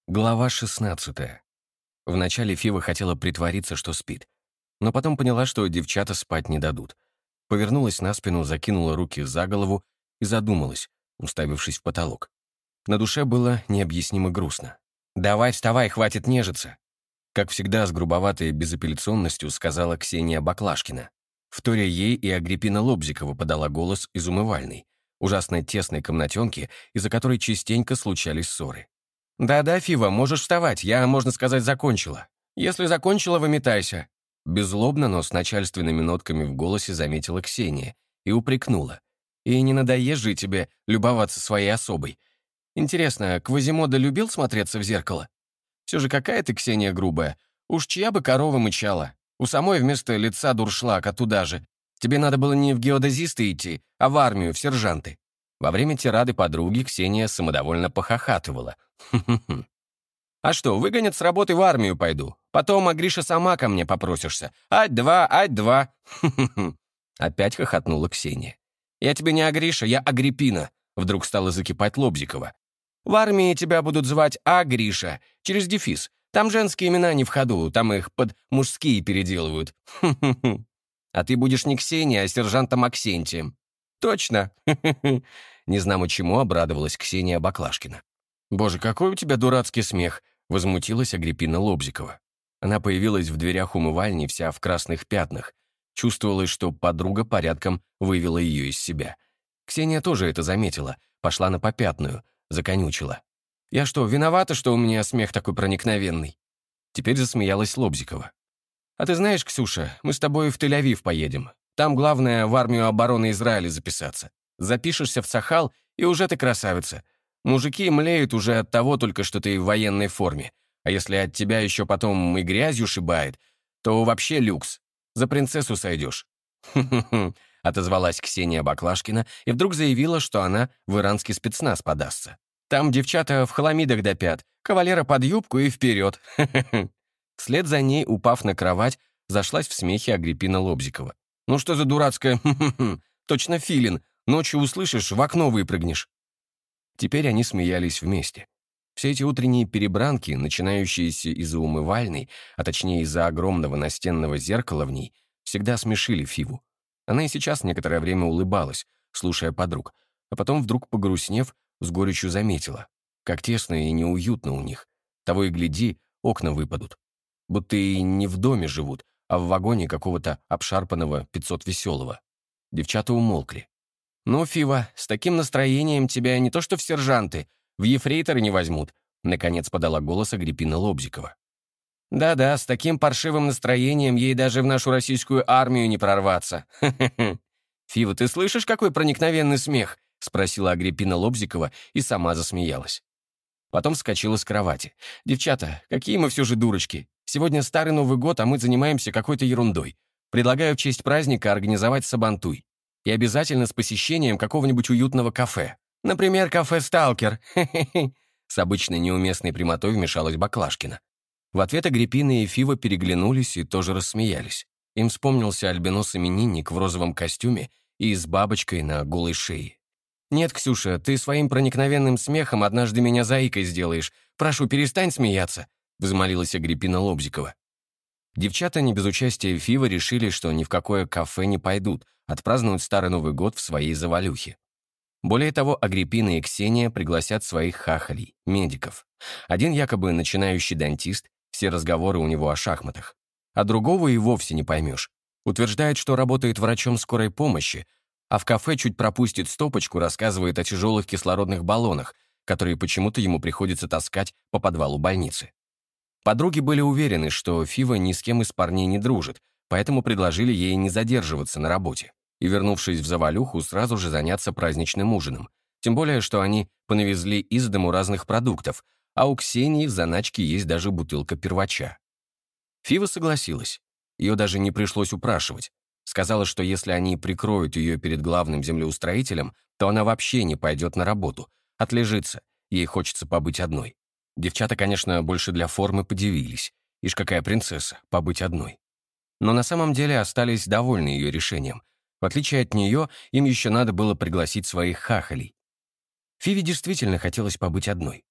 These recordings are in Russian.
Глава 16. Вначале Фива хотела притвориться, что спит, но потом поняла, что девчата спать не дадут. Повернулась на спину, закинула руки за голову и задумалась, уставившись в потолок. На душе было необъяснимо грустно. «Давай, вставай, хватит нежиться!» Как всегда, с грубоватой безапелляционностью сказала Ксения Баклашкина. Вторя ей и Агриппина Лобзикова подала голос из умывальной, ужасно тесной комнатенки, из-за которой частенько случались ссоры. «Да-да, Фива, можешь вставать, я, можно сказать, закончила. Если закончила, выметайся». Беззлобно, но с начальственными нотками в голосе заметила Ксения и упрекнула. «И не надоест же тебе любоваться своей особой. Интересно, Квазимода любил смотреться в зеркало? Все же какая ты, Ксения, грубая. Уж чья бы корова мычала. У самой вместо лица дуршлаг, а туда же. Тебе надо было не в геодезисты идти, а в армию, в сержанты». Во время тирады подруги Ксения самодовольно похохатывала. «А что, выгонят с работы, в армию пойду. Потом, а Гриша, сама ко мне попросишься. Ать-два, ать-два». Опять хохотнула Ксения. «Я тебе не Агриша, я Агриппина», вдруг стала закипать Лобзикова. «В армии тебя будут звать Агриша, через дефис. Там женские имена не в ходу, там их под мужские переделывают. А ты будешь не Ксения, а сержантом Аксентием». «Точно!» Незнамо чему обрадовалась Ксения Баклашкина. «Боже, какой у тебя дурацкий смех!» — возмутилась Агриппина Лобзикова. Она появилась в дверях умывальни вся в красных пятнах. Чувствовалось, что подруга порядком вывела ее из себя. Ксения тоже это заметила, пошла на попятную, законючила. «Я что, виновата, что у меня смех такой проникновенный?» Теперь засмеялась Лобзикова. «А ты знаешь, Ксюша, мы с тобой в Тель-Авив поедем. Там главное в армию обороны Израиля записаться. Запишешься в Цахал, и уже ты красавица. Мужики млеют уже от того только, что ты в военной форме. А если от тебя еще потом и грязью шибает, то вообще люкс. За принцессу сойдешь». «Хм-хм-хм», — отозвалась Ксения Баклашкина и вдруг заявила, что она в иранский спецназ подастся. «Там девчата в хламидах до пят, кавалера под юбку и вперед». Вслед за ней, упав на кровать, зашлась в смехе Агриппина Лобзикова. «Ну что за дурацкая хм-хм-хм, точно филин, ночью услышишь, в окно выпрыгнешь». Теперь они смеялись вместе. Все эти утренние перебранки, начинающиеся из-за умывальной, а точнее из-за огромного настенного зеркала в ней, всегда смешили Фиву. Она и сейчас некоторое время улыбалась, слушая подруг, а потом, вдруг погрустнев, с горечью заметила, как тесно и неуютно у них. Того и гляди, окна выпадут. Будто и не в доме живут, а в вагоне какого-то обшарпанного 500-веселого. Девчата умолкли. «Ну, Фива, с таким настроением тебя не то что в сержанты, в ефрейторы не возьмут», наконец подала голос Агриппина Лобзикова. «Да-да, с таким паршивым настроением ей даже в нашу российскую армию не прорваться. Хе-хе-хе. Фива, ты слышишь, какой проникновенный смех?» спросила Агриппина Лобзикова и сама засмеялась. Потом вскочила с кровати. «Девчата, какие мы все же дурочки. Сегодня Старый Новый год, а мы занимаемся какой-то ерундой. Предлагаю в честь праздника организовать сабантуй. И обязательно с посещением какого-нибудь уютного кафе. Например, кафе «Сталкер». Хе-хе-хе». С обычной неуместной прямотой вмешалась Баклашкина. В ответ Агриппина и Фива переглянулись и тоже рассмеялись. Им вспомнился альбинос-именинник в розовом костюме и с бабочкой на голой шее. «Нет, Ксюша, ты своим проникновенным смехом однажды меня заикой сделаешь. Прошу, перестань смеяться», — взмолилась Агриппина Лобзикова. Девчата, не без участия Фива, решили, что ни в какое кафе не пойдут, отпразднуют Старый Новый год в своей завалюхе. Более того, Агриппина и Ксения пригласят своих хахалей, медиков. Один якобы начинающий дантист, все разговоры у него о шахматах. А другого и вовсе не поймешь. Утверждает, что работает врачом скорой помощи, а в кафе чуть пропустит стопочку, рассказывает о тяжелых кислородных баллонах, которые почему-то ему приходится таскать по подвалу больницы. Подруги были уверены, что Фива ни с кем из парней не дружит, поэтому предложили ей не задерживаться на работе и, вернувшись в завалюху, сразу же заняться праздничным ужином. Тем более, что они понавезли из дому разных продуктов, а у Ксении в заначке есть даже бутылка первача. Фива согласилась. Ее даже не пришлось упрашивать. Сказала, что если они прикроют ее перед главным землеустроителем, то она вообще не пойдет на работу, отлежится, ей хочется побыть одной. Девчата, конечно, больше для формы подивились. Ишь, какая принцесса, побыть одной. Но на самом деле остались довольны ее решением. В отличие от нее, им еще надо было пригласить своих хахалей. Фиве действительно хотелось побыть одной.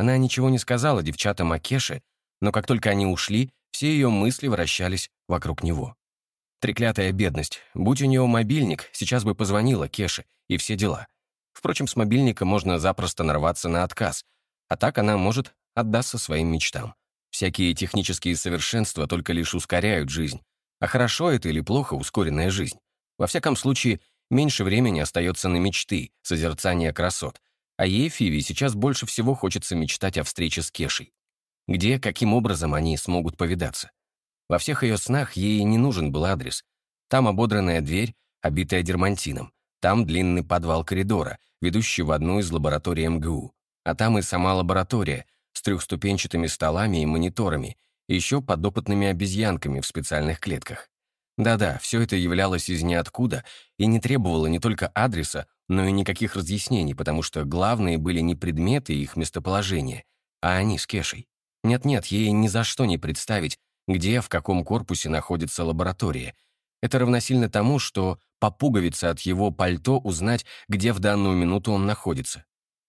Она ничего не сказала девчатам о Кеше, но как только они ушли, все ее мысли вращались вокруг него. Треклятая бедность. Будь у нее мобильник, сейчас бы позвонила Кеше, и все дела. Впрочем, с мобильника можно запросто нарваться на отказ, а так она может отдаться своим мечтам. Всякие технические совершенства только лишь ускоряют жизнь. А хорошо это или плохо ускоренная жизнь? Во всяком случае, меньше времени остается на мечты, созерцание красот. А ей, Фиве, сейчас больше всего хочется мечтать о встрече с Кешей. Где, каким образом они смогут повидаться? Во всех ее снах ей не нужен был адрес. Там ободранная дверь, обитая дермантином. Там длинный подвал коридора, ведущий в одну из лабораторий МГУ. А там и сама лаборатория с трехступенчатыми столами и мониторами, и еще подопытными обезьянками в специальных клетках. Да-да, все это являлось из ниоткуда и не требовало не только адреса, но и никаких разъяснений, потому что главные были не предметы и их местоположение, а они с Кешей. Нет-нет, ей ни за что не представить, где, в каком корпусе находится лаборатория. Это равносильно тому, что по пуговице от его пальто узнать, где в данную минуту он находится.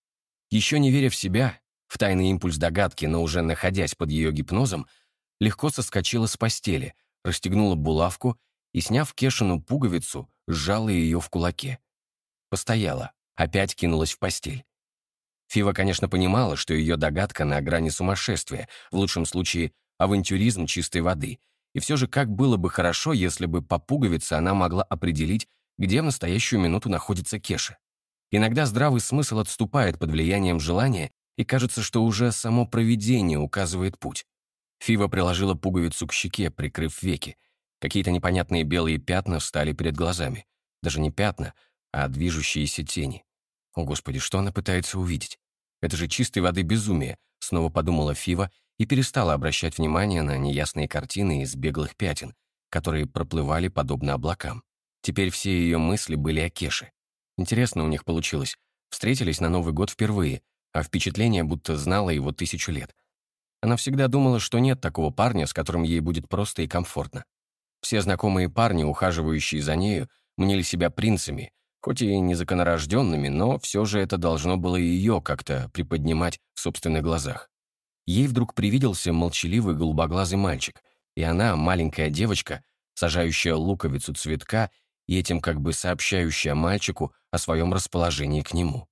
Еще не веря в себя, в тайный импульс догадки, но уже находясь под ее гипнозом, легко соскочила с постели, расстегнула булавку и, сняв Кешину пуговицу, сжала ее в кулаке. Постояла, опять кинулась в постель. Фива, конечно, понимала, что ее догадка на грани сумасшествия, в лучшем случае авантюризм чистой воды, и все же как было бы хорошо, если бы по пуговице она могла определить, где в настоящую минуту находится Кеша. Иногда здравый смысл отступает под влиянием желания, и кажется, что уже само провидение указывает путь. Фива приложила пуговицу к щеке, прикрыв веки. Какие-то непонятные белые пятна встали перед глазами. Даже не пятна, а движущиеся тени. О, Господи, что она пытается увидеть? Это же чистой воды безумие, снова подумала Фива и перестала обращать внимание на неясные картины из беглых пятен, которые проплывали подобно облакам. Теперь все ее мысли были о Кеше. Интересно у них получилось. Встретились на Новый год впервые, а впечатление, будто знала его 1000 лет. Она всегда думала, что нет такого парня, с которым ей будет просто и комфортно. Все знакомые парни, ухаживающие за нею, мнили себя принцами, хоть и незаконорожденными, но все же это должно было ее как-то приподнимать в собственных глазах. Ей вдруг привиделся молчаливый голубоглазый мальчик, и она, маленькая девочка, сажающая луковицу цветка и этим как бы сообщающая мальчику о своем расположении к нему.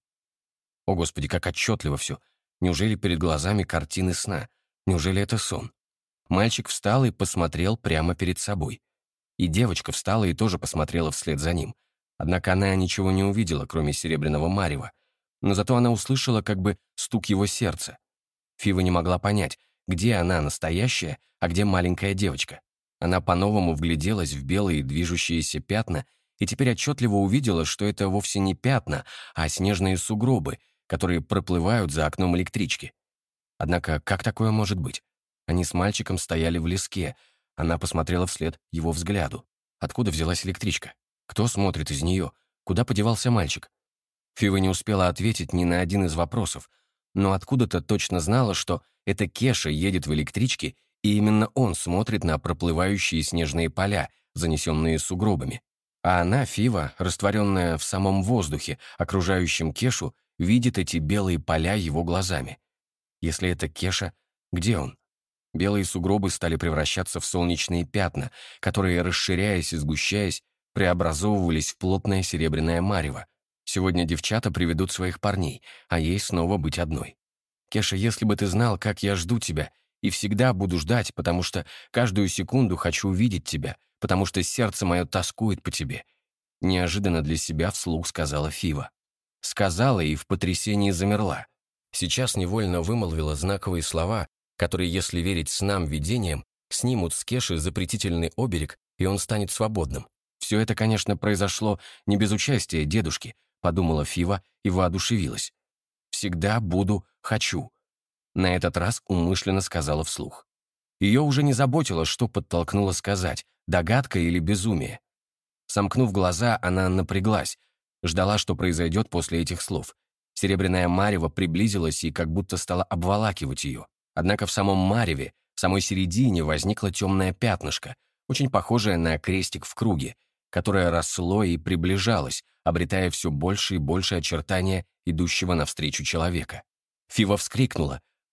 О, Господи, как отчетливо все! Неужели перед глазами картины сна? Неужели это сон? Мальчик встал и посмотрел прямо перед собой. И девочка встала и тоже посмотрела вслед за ним. Однако она ничего не увидела, кроме серебряного марева. Но зато она услышала как бы стук его сердца. Фива не могла понять, где она настоящая, а где маленькая девочка. Она по-новому вгляделась в белые движущиеся пятна и теперь отчетливо увидела, что это вовсе не пятна, а снежные сугробы, которые проплывают за окном электрички. Однако как такое может быть? Они с мальчиком стояли в леске. Она посмотрела вслед его взгляду. Откуда взялась электричка? Кто смотрит из нее? Куда подевался мальчик? Фива не успела ответить ни на один из вопросов, но откуда-то точно знала, что это Кеша едет в электричке, и именно он смотрит на проплывающие снежные поля, занесенные сугробами. А она, Фива, растворенная в самом воздухе, окружающем Кешу, видит эти белые поля его глазами. Если это Кеша, где он? Белые сугробы стали превращаться в солнечные пятна, которые, расширяясь и сгущаясь, преобразовывались в плотное серебряное марево. Сегодня девчата приведут своих парней, а ей снова быть одной. «Кеша, если бы ты знал, как я жду тебя, и всегда буду ждать, потому что каждую секунду хочу увидеть тебя, потому что сердце мое тоскует по тебе», неожиданно для себя вслух сказала Фива. Сказала и в потрясении замерла. Сейчас невольно вымолвила знаковые слова, которые, если верить снам-видениям, снимут с Кеши запретительный оберег, и он станет свободным. Все это, конечно, произошло не без участия дедушки, подумала Фива и воодушевилась. «Всегда буду, хочу», на этот раз умышленно сказала вслух. Ее уже не заботило, что подтолкнуло сказать, догадка или безумие. Сомкнув глаза, она напряглась, ждала, что произойдет после этих слов. Серебряное марево приблизилось и как будто стало обволакивать ее. Однако в самом мареве, в самой середине возникло темное пятнышко, очень похожее на крестик в круге, которое росло и приближалось, обретая все больше и больше очертания идущего навстречу человека. Фива вскрикнула,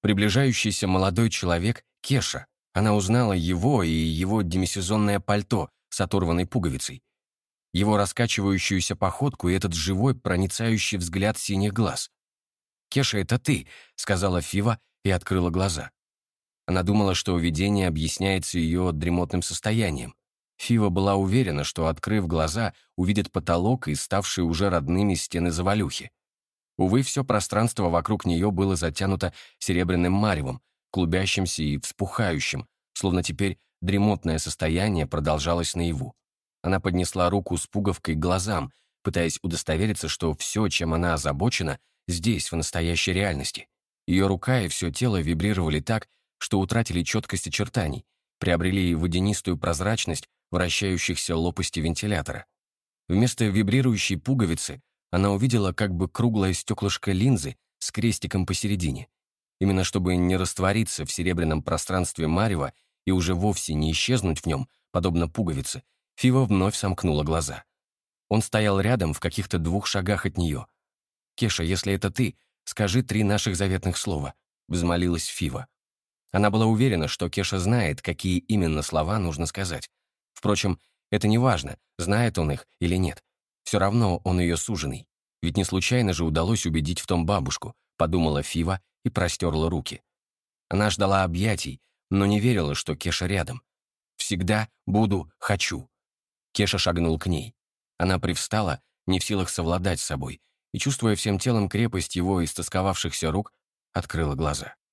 Приближающийся молодой человек — Кеша. Она узнала его и его демисезонное пальто с оторванной пуговицей, его раскачивающуюся походку и этот живой, проницающий взгляд синих глаз. «Кеша, это ты», — сказала Фива и открыла глаза. Она думала, что видение объясняется ее дремотным состоянием. Фива была уверена, что, открыв глаза, увидит потолок и ставшие уже родными стены завалюхи. Увы, все пространство вокруг нее было затянуто серебряным маревом, клубящимся и вспухающим, словно теперь дремотное состояние продолжалось наяву. Она поднесла руку с пуговкой к глазам, пытаясь удостовериться, что все, чем она озабочена, здесь, в настоящей реальности. Ее рука и все тело вибрировали так, что утратили четкость очертаний, приобрели водянистую прозрачность вращающихся лопастей вентилятора. Вместо вибрирующей пуговицы она увидела как бы круглое стеклышко линзы с крестиком посередине. Именно чтобы не раствориться в серебряном пространстве марева и уже вовсе не исчезнуть в нем, подобно пуговице, Фива вновь сомкнула глаза. Он стоял рядом, в каких-то 2 шагах от нее. «Кеша, если это ты, скажи 3 наших заветных слова», — взмолилась Фива. Она была уверена, что Кеша знает, какие именно слова нужно сказать. Впрочем, это не важно, знает он их или нет. Все равно он ее суженый. Ведь не случайно же удалось убедить в том бабушку, подумала Фива и простерла руки. Она ждала объятий, но не верила, что Кеша рядом. «Всегда буду, хочу». Кеша шагнул к ней. Она привстала, не в силах совладать с собой, и, чувствуя всем телом крепость его истосковавшихся рук, открыла глаза.